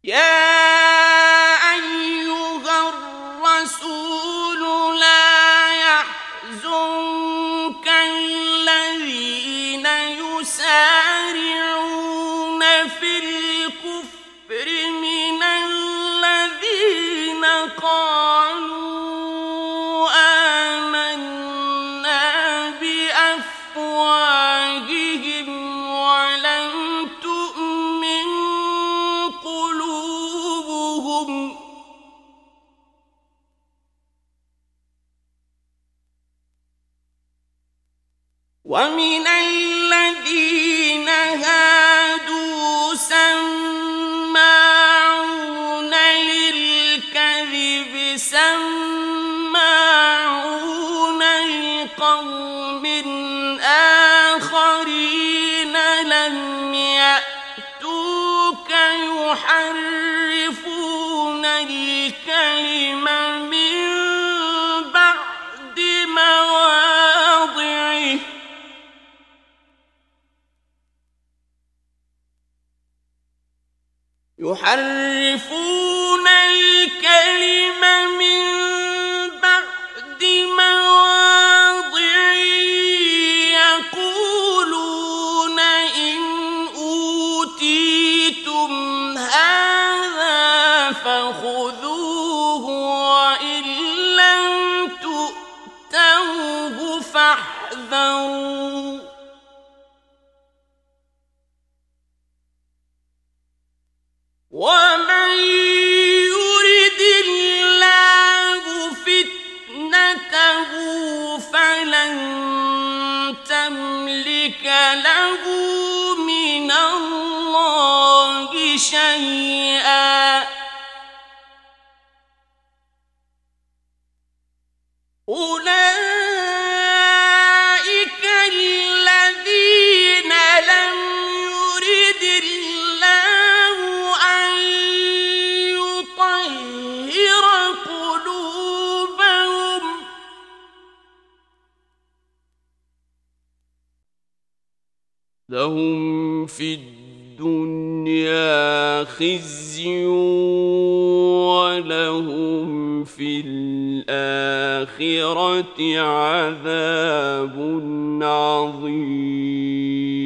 يا أيها الرسول لا يحزنك الذين يسارعون في الكفر من الذين قالوا آمنا بأفواههم ولم تؤمن قلوبهم ومن الذين هادوا سماعون للكذب سماعون لقوم آخرين لم يأتوك يحرفون الكلم من بعد مواضعه يحرفون الكلم من بعد مواضعه يقولون إن أوتيتم هذا فخذوه وإن لم تؤتوه فاحذروا ومن يرد الله فتنته فلن تملك له من الله شيئا أولئك الذين لم يرد الله أن يطهر قلوبهم لهم في الدنيا خزي ولهم في الآخرة عذاب عظيم.